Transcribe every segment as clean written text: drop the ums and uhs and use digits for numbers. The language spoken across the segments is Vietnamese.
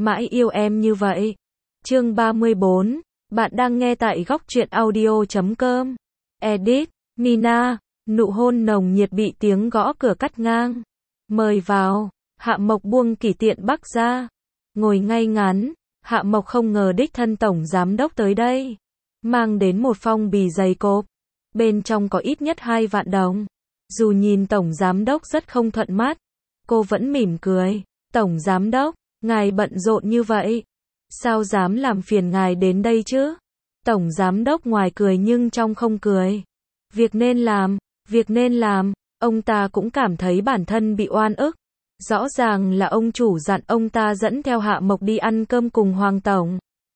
mãi yêu em như vậy. Chương 34, bạn đang nghe tại góc truyện audio.com. Edit, Nina, nụ hôn nồng nhiệt bị tiếng gõ cửa cắt ngang. Mời vào, Hạ Mộc buông Kỷ Tiện Bắc ra. Ngồi ngay ngắn, Hạ Mộc không ngờ đích thân tổng giám đốc tới đây. Mang đến một phong bì dày cộp. Bên trong có ít nhất 2 vạn đồng. Dù nhìn tổng giám đốc rất không thuận mắt, cô vẫn mỉm cười. Tổng giám đốc, ngài bận rộn như vậy. Sao dám làm phiền ngài đến đây chứ? Tổng giám đốc ngoài cười nhưng trong không cười. Việc nên làm, ông ta cũng cảm thấy bản thân bị oan ức. Rõ ràng là ông chủ dặn ông ta dẫn theo Hạ Mộc đi ăn cơm cùng Hoàng Tổng.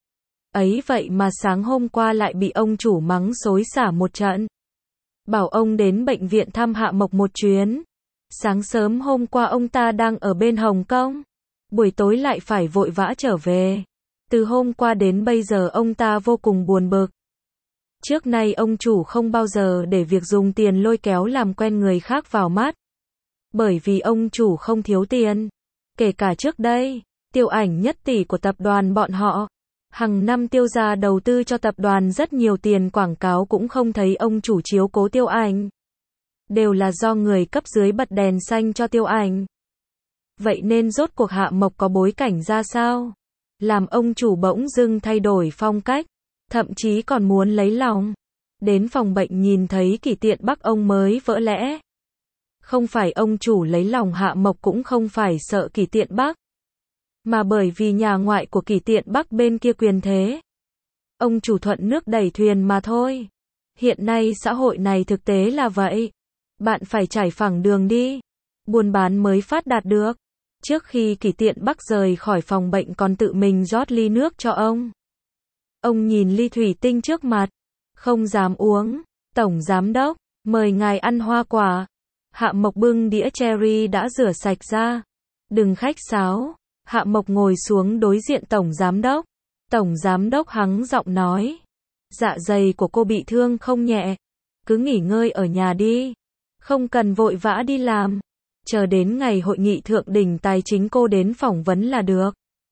Ấy vậy mà sáng hôm qua lại bị ông chủ mắng xối xả một trận. Bảo ông đến bệnh viện thăm Hạ Mộc một chuyến. Sáng sớm hôm qua ông ta đang ở bên Hồng Kông. Buổi tối lại phải vội vã trở về. Từ hôm qua đến bây giờ ông ta vô cùng buồn bực. Trước nay ông chủ không bao giờ để việc dùng tiền lôi kéo làm quen người khác vào mắt. Bởi vì ông chủ không thiếu tiền. Kể cả trước đây, Tiêu Ảnh nhất tỷ của tập đoàn bọn họ. Hàng năm Tiêu gia đầu tư cho tập đoàn rất nhiều tiền quảng cáo cũng không thấy ông chủ chiếu cố Tiêu Ảnh. Đều là do người cấp dưới bật đèn xanh cho Tiêu Ảnh. Vậy nên rốt cuộc Hạ Mộc có bối cảnh ra sao? Làm ông chủ bỗng dưng thay đổi phong cách, thậm chí còn muốn lấy lòng. Đến phòng bệnh nhìn thấy Kỷ Tiện Bắc ông mới vỡ lẽ. Không phải ông chủ lấy lòng Hạ Mộc cũng không phải sợ Kỷ Tiện Bắc, mà bởi vì nhà ngoại của Kỷ Tiện Bắc bên kia quyền thế. Ông chủ thuận nước đẩy thuyền mà thôi. Hiện nay xã hội này thực tế là vậy. Bạn phải trải phẳng đường đi, buôn bán mới phát đạt được. Trước khi Kỷ Tiện Bắc rời khỏi phòng bệnh còn tự mình rót ly nước cho ông. Ông nhìn ly thủy tinh trước mặt, không dám uống. Tổng giám đốc, mời ngài ăn hoa quả. Hạ Mộc bưng đĩa cherry đã rửa sạch ra. Đừng khách sáo. Hạ Mộc ngồi xuống đối diện tổng giám đốc. Tổng giám đốc hắng giọng nói. Dạ dày của cô bị thương không nhẹ. Cứ nghỉ ngơi ở nhà đi. Không cần vội vã đi làm. Chờ đến ngày hội nghị thượng đỉnh tài chính cô đến phỏng vấn là được.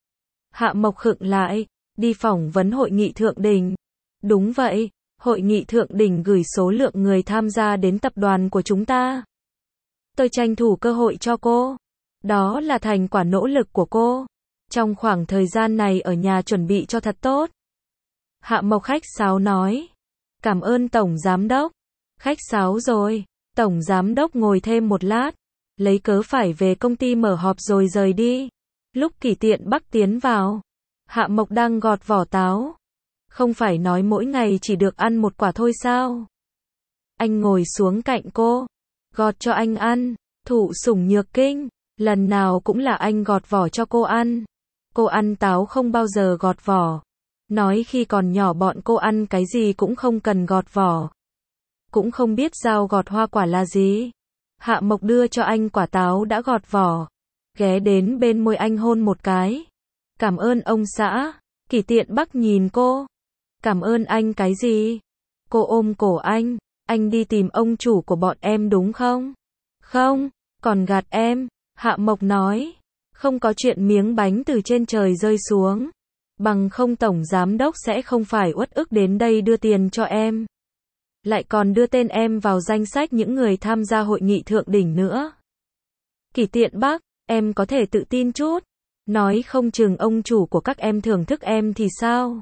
Hạ Mộc khựng lại. Đi phỏng vấn hội nghị thượng đỉnh. Đúng vậy, hội nghị thượng đỉnh gửi số lượng người tham gia đến tập đoàn của chúng ta. Tôi tranh thủ cơ hội cho cô. Đó là thành quả nỗ lực của cô. Trong khoảng thời gian này ở nhà chuẩn bị cho thật tốt. Hạ Mộc khách sáo nói. Cảm ơn tổng giám đốc. Khách sáo rồi. Tổng giám đốc ngồi thêm một lát. Lấy cớ phải về công ty mở họp rồi rời đi. Lúc Kỷ Tiện Bắc tiến vào, Hạ Mộc đang gọt vỏ táo. Không phải nói mỗi ngày chỉ được ăn một quả thôi sao? Anh ngồi xuống cạnh cô. Gọt cho anh ăn. Thụ sủng nhược kinh. Lần nào cũng là anh gọt vỏ cho cô ăn. Cô ăn táo không bao giờ gọt vỏ. Nói khi còn nhỏ bọn cô ăn cái gì cũng không cần gọt vỏ. Cũng không biết dao gọt hoa quả là gì. Hạ Mộc đưa cho anh quả táo đã gọt vỏ. Ghé đến bên môi anh hôn một cái. Cảm ơn ông xã. Kỷ Tiện Bắc nhìn cô. Cảm ơn anh cái gì? Cô ôm cổ anh. Anh đi tìm ông chủ của bọn em đúng không? Không, còn gạt em. Hạ Mộc nói. Không có chuyện miếng bánh từ trên trời rơi xuống. Bằng không tổng giám đốc sẽ không phải uất ức đến đây đưa tiền cho em. Lại còn đưa tên em vào danh sách những người tham gia hội nghị thượng đỉnh nữa. Kỷ Tiện Bắc, em có thể tự tin chút. Nói không chừng ông chủ của các em thưởng thức em thì sao?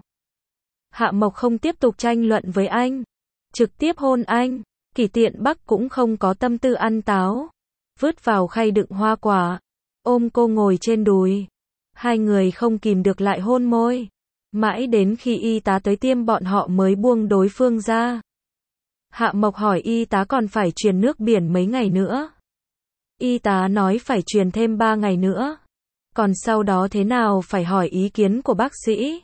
Hạ Mộc không tiếp tục tranh luận với anh. Trực tiếp hôn anh. Kỷ Tiện Bắc cũng không có tâm tư ăn táo. Vứt vào khay đựng hoa quả. Ôm cô ngồi trên đùi. Hai người không kìm được lại hôn môi. Mãi đến khi y tá tới tiêm bọn họ mới buông đối phương ra. Hạ Mộc hỏi y tá còn phải truyền nước biển mấy ngày nữa. Y tá nói phải truyền thêm 3 ngày nữa. Còn sau đó thế nào phải hỏi ý kiến của bác sĩ.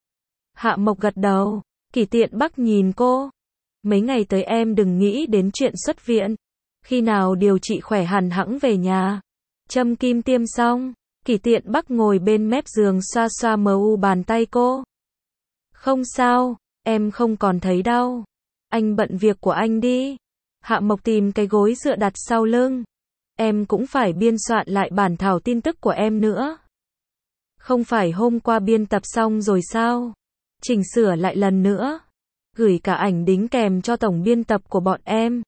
Hạ Mộc gật đầu. Kỷ Tiện Bắc nhìn cô. Mấy ngày tới em đừng nghĩ đến chuyện xuất viện. Khi nào điều trị khỏe hẳn hẵng về nhà. Châm kim tiêm xong. Kỷ Tiện Bắc ngồi bên mép giường xoa xoa mu bàn tay cô. Không sao, em không còn thấy đau. Anh bận việc của anh đi. Hạ Mộc tìm cái gối dựa đặt sau lưng. Em cũng phải biên soạn lại bản thảo tin tức của em nữa. Không phải hôm qua biên tập xong rồi sao? Chỉnh sửa lại lần nữa. Gửi cả ảnh đính kèm cho tổng biên tập của bọn em.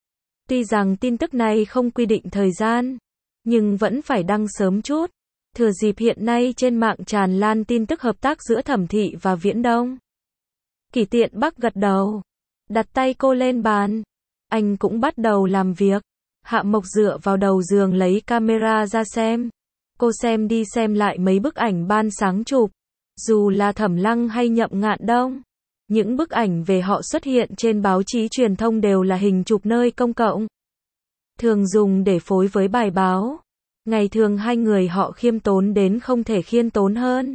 Tuy rằng tin tức này không quy định thời gian, nhưng vẫn phải đăng sớm chút. Thừa dịp hiện nay trên mạng tràn lan tin tức hợp tác giữa Thẩm Thị và Viễn Đông. Kỷ Tiện Bắc gật đầu, đặt tay cô lên bàn. Anh cũng bắt đầu làm việc. Hạ Mộc dựa vào đầu giường lấy camera ra xem. Cô xem đi xem lại mấy bức ảnh ban sáng chụp. Dù là Thẩm Lăng hay Nhậm Ngạn Đông, những bức ảnh về họ xuất hiện trên báo chí truyền thông đều là hình chụp nơi công cộng. Thường dùng để phối với bài báo. Ngày thường hai người họ khiêm tốn đến không thể khiêm tốn hơn.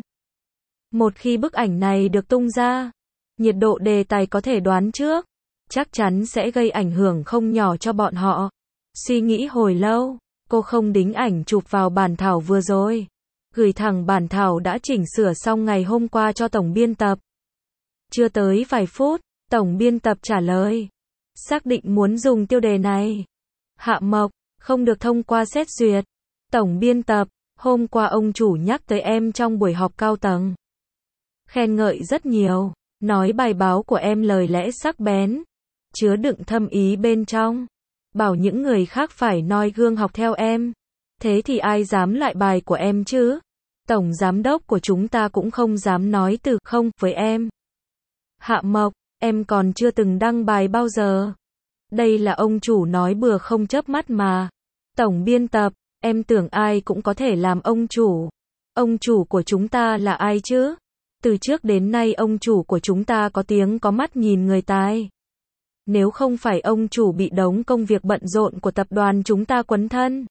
Một khi bức ảnh này được tung ra, nhiệt độ đề tài có thể đoán trước, chắc chắn sẽ gây ảnh hưởng không nhỏ cho bọn họ. Suy nghĩ hồi lâu, cô không đính ảnh chụp vào bản thảo vừa rồi. Gửi thẳng bản thảo đã chỉnh sửa xong ngày hôm qua cho tổng biên tập. Chưa tới vài phút, tổng biên tập trả lời. Xác định muốn dùng tiêu đề này. Hạ Mộc, không được thông qua xét duyệt. Tổng biên tập, hôm qua ông chủ nhắc tới em trong buổi họp cao tầng. Khen ngợi rất nhiều, nói bài báo của em lời lẽ sắc bén, chứa đựng thâm ý bên trong. Bảo những người khác phải noi gương học theo em. Thế thì ai dám lại bài của em chứ? Tổng giám đốc của chúng ta cũng không dám nói từ không với em. Hạ Mộc, em còn chưa từng đăng bài bao giờ. Đây là ông chủ nói bừa không chớp mắt mà. Tổng biên tập, em tưởng ai cũng có thể làm ông chủ. Ông chủ của chúng ta là ai chứ? Từ trước đến nay ông chủ của chúng ta có tiếng có mắt nhìn người tài. Nếu không phải ông chủ bị đống công việc bận rộn của tập đoàn chúng ta quấn thân,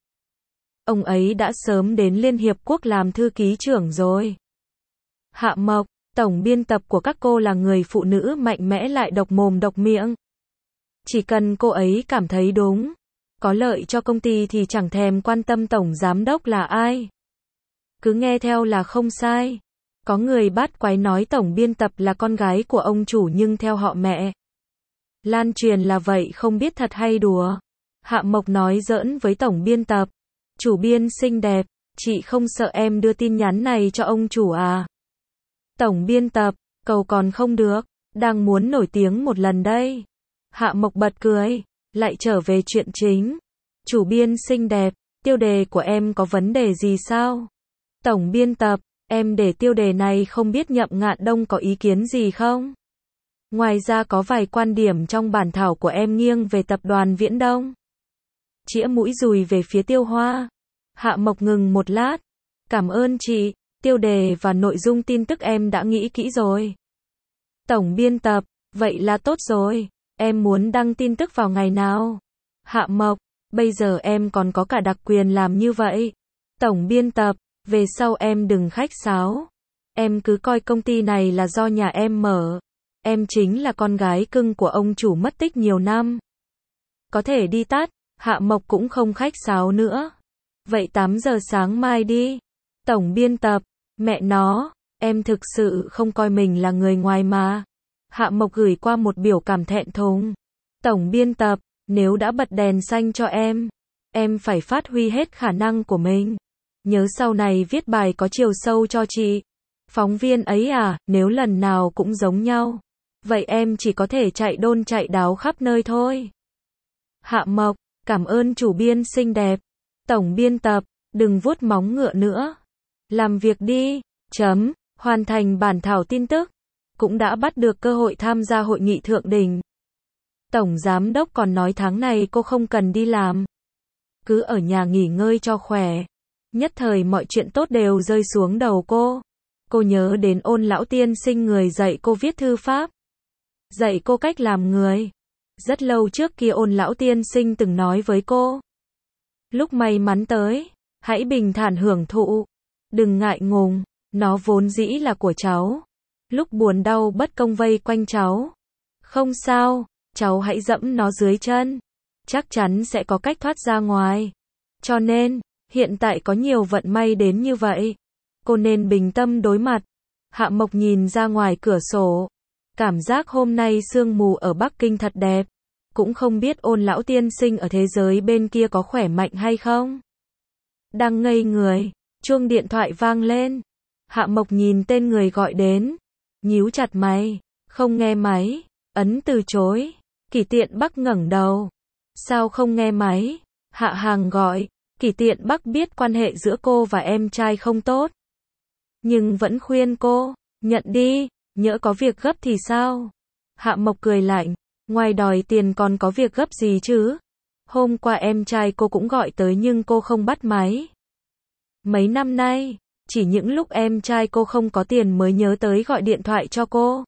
ông ấy đã sớm đến Liên Hiệp Quốc làm thư ký trưởng rồi. Hạ Mộc, tổng biên tập của các cô là người phụ nữ mạnh mẽ lại độc mồm độc miệng. Chỉ cần cô ấy cảm thấy đúng, có lợi cho công ty thì chẳng thèm quan tâm tổng giám đốc là ai. Cứ nghe theo là không sai. Có người bắt quái nói tổng biên tập là con gái của ông chủ nhưng theo họ mẹ. Lan truyền là vậy không biết thật hay đùa. Hạ Mộc nói giỡn với tổng biên tập. Chủ biên xinh đẹp, chị không sợ em đưa tin nhắn này cho ông chủ à? Tổng biên tập, cầu còn không được, đang muốn nổi tiếng một lần đây. Hạ Mộc bật cười, lại trở về chuyện chính. Chủ biên xinh đẹp, tiêu đề của em có vấn đề gì sao? Tổng biên tập, em để tiêu đề này không biết Nhậm Ngạn Đông có ý kiến gì không? Ngoài ra có vài quan điểm trong bản thảo của em nghiêng về tập đoàn Viễn Đông. Chĩa mũi dùi về phía Tiêu Hoa. Hạ Mộc ngừng một lát. Cảm ơn chị, tiêu đề và nội dung tin tức em đã nghĩ kỹ rồi. Tổng biên tập, vậy là tốt rồi. Em muốn đăng tin tức vào ngày nào? Hạ Mộc, bây giờ em còn có cả đặc quyền làm như vậy. Tổng biên tập, về sau em đừng khách sáo. Em cứ coi công ty này là do nhà em mở. Em chính là con gái cưng của ông chủ mất tích nhiều năm. Có thể đi tắt, Hạ Mộc cũng không khách sáo nữa. Vậy 8 giờ sáng mai đi. Tổng biên tập, mẹ nó, em thực sự không coi mình là người ngoài mà. Hạ Mộc gửi qua một biểu cảm thẹn thùng. Tổng biên tập, nếu đã bật đèn xanh cho em phải phát huy hết khả năng của mình. Nhớ sau này viết bài có chiều sâu cho chị. Phóng viên ấy à, nếu lần nào cũng giống nhau, vậy em chỉ có thể chạy đôn chạy đáo khắp nơi thôi. Hạ Mộc, cảm ơn chủ biên xinh đẹp. Tổng biên tập, đừng vuốt móng ngựa nữa. Làm việc đi. Hoàn thành bản thảo tin tức. Cũng đã bắt được cơ hội tham gia hội nghị thượng đỉnh. Tổng giám đốc còn nói tháng này cô không cần đi làm. Cứ ở nhà nghỉ ngơi cho khỏe. Nhất thời mọi chuyện tốt đều rơi xuống đầu cô. Cô nhớ đến Ôn lão tiên sinh người dạy cô viết thư pháp. Dạy cô cách làm người. Rất lâu trước kia Ôn lão tiên sinh từng nói với cô. Lúc may mắn tới, hãy bình thản hưởng thụ. Đừng ngại ngùng, nó vốn dĩ là của cháu. Lúc buồn đau bất công vây quanh cháu. Không sao, cháu hãy dẫm nó dưới chân. Chắc chắn sẽ có cách thoát ra ngoài. Cho nên, hiện tại có nhiều vận may đến như vậy. Cô nên bình tâm đối mặt. Hạ Mộc nhìn ra ngoài cửa sổ. Cảm giác hôm nay sương mù ở Bắc Kinh thật đẹp. Cũng không biết Ôn lão tiên sinh ở thế giới bên kia có khỏe mạnh hay không. Đang ngây người, chuông điện thoại vang lên. Hạ Mộc nhìn tên người gọi đến, nhíu chặt mày, không nghe máy, ấn từ chối. Kỷ Tiện Bắc ngẩng đầu. Sao không nghe máy? Hạ Hàng gọi. Kỷ Tiện Bắc biết quan hệ giữa cô và em trai không tốt, nhưng vẫn khuyên cô, nhận đi, nhỡ có việc gấp thì sao? Hạ Mộc cười lạnh, ngoài đòi tiền còn có việc gấp gì chứ? Hôm qua em trai cô cũng gọi tới nhưng cô không bắt máy. Mấy năm nay, chỉ những lúc em trai cô không có tiền mới nhớ tới gọi điện thoại cho cô.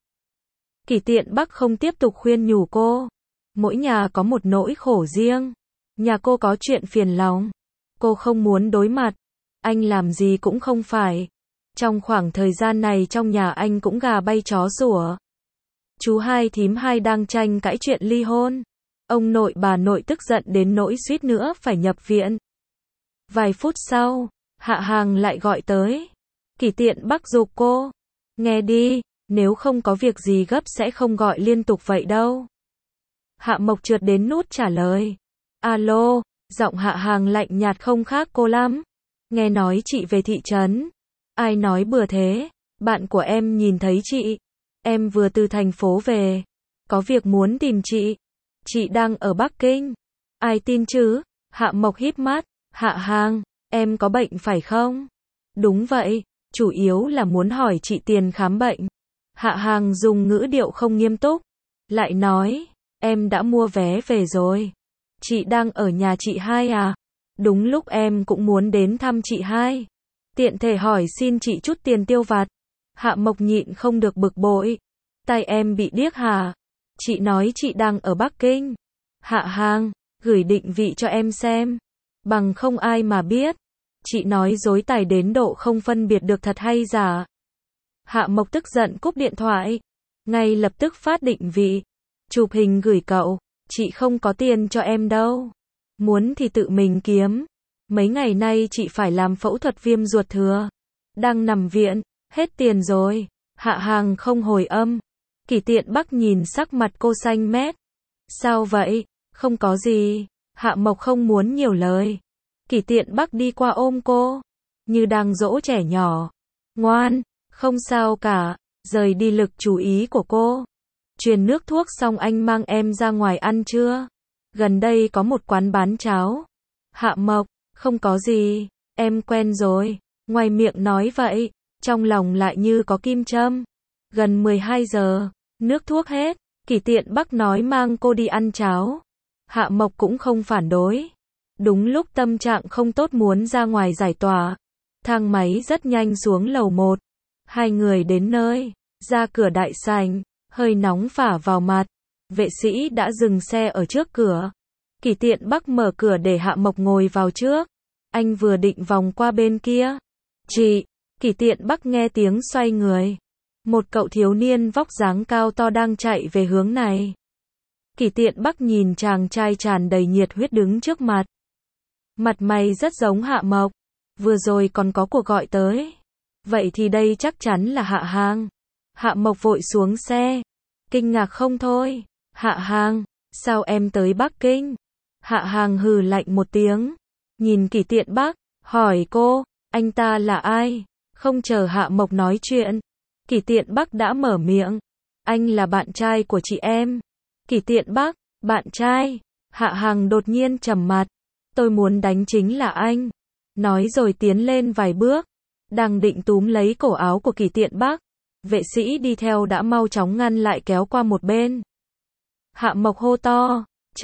Kỷ Tiện Bắc không tiếp tục khuyên nhủ cô. Mỗi nhà có một nỗi khổ riêng. Nhà cô có chuyện phiền lòng. Cô không muốn đối mặt. Anh làm gì cũng không phải. Trong khoảng thời gian này trong nhà anh cũng gà bay chó sủa. Chú hai thím hai đang tranh cãi chuyện ly hôn. Ông nội bà nội tức giận đến nỗi suýt nữa phải nhập viện. Vài phút sau, Hạ Hàng lại gọi tới. Kỷ Tiện Bắc giục cô. Nghe đi, nếu không có việc gì gấp sẽ không gọi liên tục vậy đâu. Hạ Mộc trượt đến nút trả lời. Alo, giọng Hạ Hàng lạnh nhạt không khác cô lắm. Nghe nói chị về thị trấn. Ai nói bừa thế? Bạn của em nhìn thấy chị. Em vừa từ thành phố về. Có việc muốn tìm chị. Chị đang ở Bắc Kinh. Ai tin chứ? Hạ Mộc híp mắt. Hạ Hàng, em có bệnh phải không? Đúng vậy, chủ yếu là muốn hỏi chị tiền khám bệnh. Hạ Hàng dùng ngữ điệu không nghiêm túc. Lại nói, em đã mua vé về rồi. Chị đang ở nhà chị hai à? Đúng lúc em cũng muốn đến thăm chị hai. Tiện thể hỏi xin chị chút tiền tiêu vặt. Hạ Mộc nhịn không được bực bội. Tai em bị điếc hả? Chị nói chị đang ở Bắc Kinh. Hạ Hàng, gửi định vị cho em xem. Bằng không ai mà biết. Chị nói dối tài đến độ không phân biệt được thật hay giả. Hạ Mộc tức giận cúp điện thoại. Ngay lập tức phát định vị. Chụp hình gửi cậu. Chị không có tiền cho em đâu. Muốn thì tự mình kiếm. Mấy ngày nay chị phải làm phẫu thuật viêm ruột thừa. Đang nằm viện. Hết tiền rồi. Hạ Hàng không hồi âm. Kỷ Tiện Bắc nhìn sắc mặt cô xanh mét. Sao vậy? Không có gì. Hạ Mộc không muốn nhiều lời. Kỷ Tiện Bắc đi qua ôm cô. Như đang dỗ trẻ nhỏ. Ngoan, không sao cả. Rời đi lực chú ý của cô. Truyền nước thuốc xong anh mang em ra ngoài ăn chưa? Gần đây có một quán bán cháo. Hạ Mộc, không có gì. Em quen rồi. Ngoài miệng nói vậy, trong lòng lại như có kim châm. Gần 12 giờ, nước thuốc hết. Kỷ Tiện Bắc nói mang cô đi ăn cháo. Hạ Mộc cũng không phản đối. Đúng lúc tâm trạng không tốt muốn ra ngoài giải tỏa. Thang máy rất nhanh xuống lầu 1. Hai người đến nơi. Ra cửa đại sảnh. Hơi nóng phả vào mặt. Vệ sĩ đã dừng xe ở trước cửa. Kỷ Tiện Bắc mở cửa để Hạ Mộc ngồi vào trước. Anh vừa định vòng qua bên kia. Chị! Kỷ Tiện Bắc nghe tiếng xoay người. Một cậu thiếu niên vóc dáng cao to đang chạy về hướng này. Kỷ Tiện Bắc nhìn chàng trai tràn đầy nhiệt huyết đứng trước mặt. Mặt mày rất giống Hạ Mộc. Vừa rồi còn có cuộc gọi tới. Vậy thì đây chắc chắn là Hạ Hàng. Hạ Mộc vội xuống xe. Kinh ngạc không thôi. Hạ Hàng, sao em tới Bắc Kinh? Hạ Hàng hừ lạnh một tiếng. Nhìn Kỷ Tiện Bắc, hỏi cô, anh ta là ai? Không chờ Hạ Mộc nói chuyện. Kỷ Tiện Bắc đã mở miệng. Anh là bạn trai của chị em. Kỷ Tiện Bắc, bạn trai. Hạ Hàng đột nhiên trầm mặt. Tôi muốn đánh chính là anh. Nói rồi tiến lên vài bước. Đang định túm lấy cổ áo của Kỷ Tiện Bắc. Vệ sĩ đi theo đã mau chóng ngăn lại kéo qua một bên. Hạ Mộc hô to.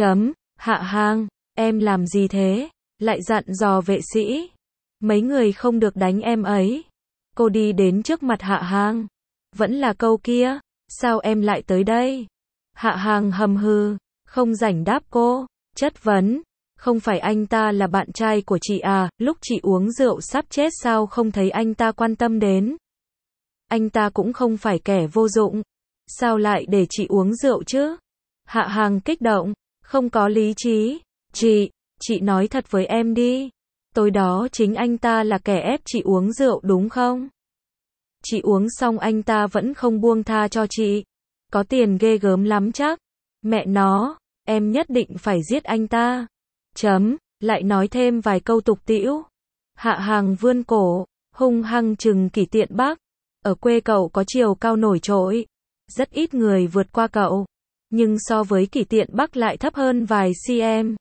Hạ Hàng, em làm gì thế? Lại dặn dò vệ sĩ. Mấy người không được đánh em ấy. Cô đi đến trước mặt Hạ Hàng. Vẫn là câu kia. Sao em lại tới đây? Hạ Hàng hầm hừ. Không rảnh đáp cô. Chất vấn. Không phải anh ta là bạn trai của chị à? Lúc chị uống rượu sắp chết sao không thấy anh ta quan tâm đến? Anh ta cũng không phải kẻ vô dụng. Sao lại để chị uống rượu chứ? Hạ Hàng kích động. Không có lý trí. Chị nói thật với em đi. Tối đó chính anh ta là kẻ ép chị uống rượu đúng không? Chị uống xong anh ta vẫn không buông tha cho chị. Có tiền ghê gớm lắm chắc. Mẹ nó, em nhất định phải giết anh ta. Lại nói thêm vài câu tục tĩu. Hạ Hàng vươn cổ. hung hăng chừng Kỷ Tiện Bắc. Ở quê cậu có chiều cao nổi trội, rất ít người vượt qua cậu, nhưng so với Kỷ Tiện Bắc lại thấp hơn vài cm.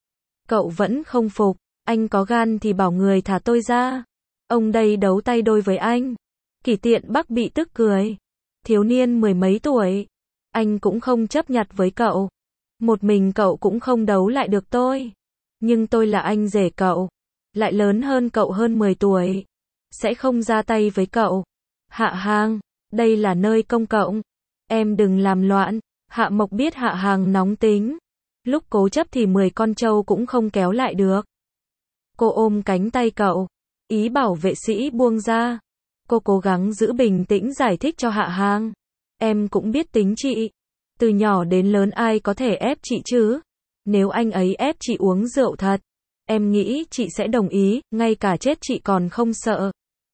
Cậu vẫn không phục, anh có gan thì bảo người thả tôi ra. Ông đây đấu tay đôi với anh. Kỷ Tiện Bắc bị tức cười. Thiếu niên mười mấy tuổi, anh cũng không chấp nhặt với cậu. Một mình cậu cũng không đấu lại được tôi. Nhưng tôi là anh rể cậu, lại lớn hơn cậu hơn 10 tuổi. Sẽ không ra tay với cậu. Hạ Hàng, đây là nơi công cộng. Em đừng làm loạn. Hạ Mộc biết Hạ Hàng nóng tính. Lúc cố chấp thì 10 con trâu cũng không kéo lại được. Cô ôm cánh tay cậu, ý bảo vệ sĩ buông ra. Cô cố gắng giữ bình tĩnh giải thích cho Hạ Hàng. Em cũng biết tính chị. Từ nhỏ đến lớn ai có thể ép chị chứ? Nếu anh ấy ép chị uống rượu thật, em nghĩ chị sẽ đồng ý, ngay cả chết chị còn không sợ.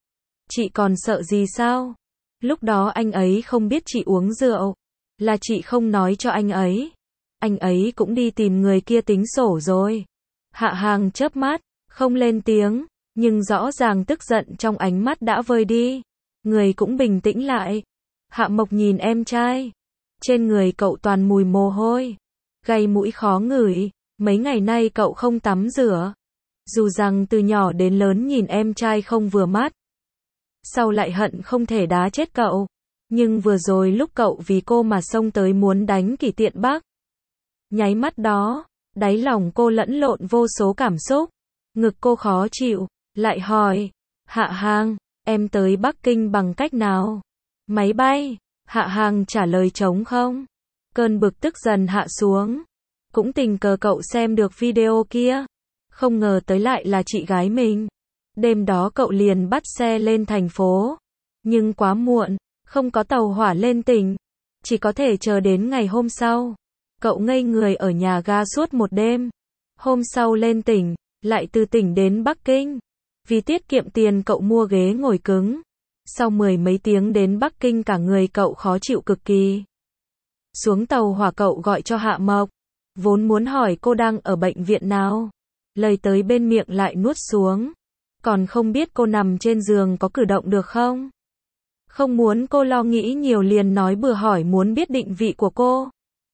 Chị còn sợ gì sao? Lúc đó anh ấy không biết chị uống rượu, là chị không nói cho anh ấy. Anh ấy cũng đi tìm người kia tính sổ rồi. Hạ Hàng chớp mắt, không lên tiếng, nhưng rõ ràng tức giận trong ánh mắt đã vơi đi. Người cũng bình tĩnh lại. Hạ Mộc nhìn em trai. Trên người cậu toàn mùi mồ hôi, gây mũi khó ngửi. Mấy ngày nay cậu không tắm rửa. Dù rằng từ nhỏ đến lớn nhìn em trai không vừa mắt. Sau lại hận không thể đá chết cậu. Nhưng vừa rồi lúc cậu vì cô mà xông tới muốn đánh Kỷ Tiện Bắc. Nháy mắt đó, đáy lòng cô lẫn lộn vô số cảm xúc. Ngực cô khó chịu, lại hỏi. Hạ Hàng, em tới Bắc Kinh bằng cách nào? Máy bay. Hạ Hàng trả lời trống không. Cơn bực tức dần hạ xuống. Cũng tình cờ cậu xem được video kia. Không ngờ tới lại là chị gái mình. Đêm đó cậu liền bắt xe lên thành phố. Nhưng quá muộn, không có tàu hỏa lên tỉnh. Chỉ có thể chờ đến ngày hôm sau. Cậu ngây người ở nhà ga suốt một đêm. Hôm sau lên tỉnh, lại từ tỉnh đến Bắc Kinh. Vì tiết kiệm tiền cậu mua ghế ngồi cứng. Sau 10 mấy tiếng đến Bắc Kinh cả người cậu khó chịu cực kỳ. Xuống tàu hỏa cậu gọi cho Hạ Mộc. Vốn muốn hỏi cô đang ở bệnh viện nào. Lời tới bên miệng lại nuốt xuống. Còn không biết cô nằm trên giường có cử động được không? Không muốn cô lo nghĩ nhiều liền nói bừa hỏi muốn biết định vị của cô.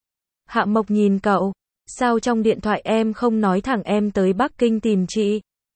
Hạ Mộc nhìn cậu. Sao trong điện thoại em không nói thẳng em tới Bắc Kinh tìm chị?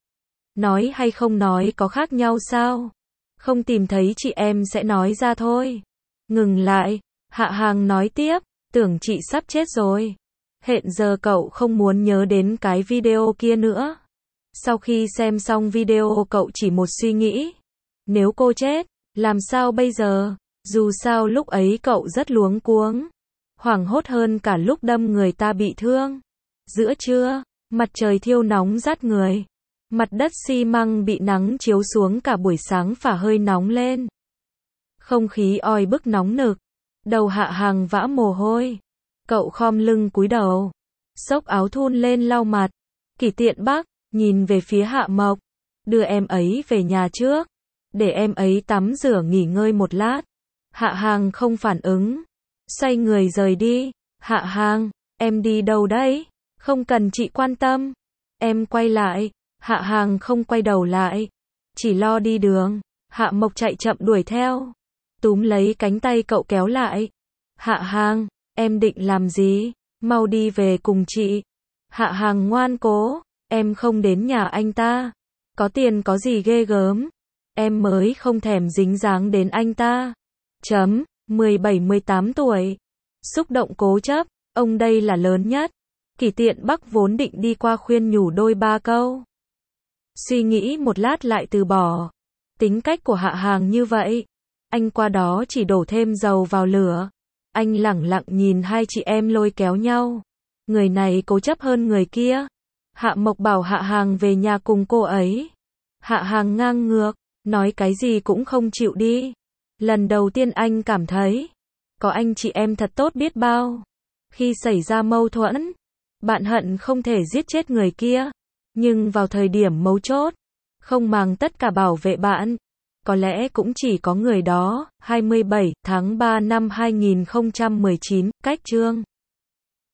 Nói hay không nói có khác nhau sao? Không tìm thấy chị em sẽ nói ra thôi. Ngừng lại. Hạ Hàng nói tiếp. Tưởng chị sắp chết rồi. Hiện giờ cậu không muốn nhớ đến cái video kia nữa. Sau khi xem xong video cậu chỉ một suy nghĩ. Nếu cô chết, làm sao bây giờ? Dù sao lúc ấy cậu rất luống cuống. Hoảng hốt hơn cả lúc đâm người ta bị thương. Giữa trưa, mặt trời thiêu nóng rát người. Mặt đất xi măng bị nắng chiếu xuống cả buổi sáng phả hơi nóng lên. Không khí oi bức nóng nực. Đầu Hạ Hàng vã mồ hôi. Cậu khom lưng cúi đầu. Xốc áo thun lên lau mặt. Kỷ Tiện Bắc, nhìn về phía Hạ Mộc. Đưa em ấy về nhà trước. Để em ấy tắm rửa nghỉ ngơi một lát. Hạ Hàng không phản ứng. Xoay người rời đi. Hạ Hàng, em đi đâu đấy? Không cần chị quan tâm. Em quay lại. Hạ Hàng không quay đầu lại. Chỉ lo đi đường. Hạ Mộc chạy chậm đuổi theo. Túm lấy cánh tay cậu kéo lại. Hạ Hàng, em định làm gì? Mau đi về cùng chị. Hạ Hàng ngoan cố. Em không đến nhà anh ta. Có tiền có gì ghê gớm. Em mới không thèm dính dáng đến anh ta. 17-18 tuổi. Xúc động cố chấp. Ông đây là lớn nhất. Kỷ Tiện Bắc vốn định đi qua khuyên nhủ đôi ba câu. Suy nghĩ một lát lại từ bỏ. Tính cách của Hạ Hàng như vậy. Anh qua đó chỉ đổ thêm dầu vào lửa. Anh lẳng lặng nhìn hai chị em lôi kéo nhau. Người này cố chấp hơn người kia. Hạ Mộc bảo Hạ Hàng về nhà cùng cô ấy. Hạ Hàng ngang ngược, nói cái gì cũng không chịu đi. Lần đầu tiên anh cảm thấy, có anh chị em thật tốt biết bao. Khi xảy ra mâu thuẫn, bạn hận không thể giết chết người kia. Nhưng vào thời điểm mấu chốt, không màng tất cả bảo vệ bạn. Có lẽ cũng chỉ có người đó. 27 tháng 3 năm 2019, cách chương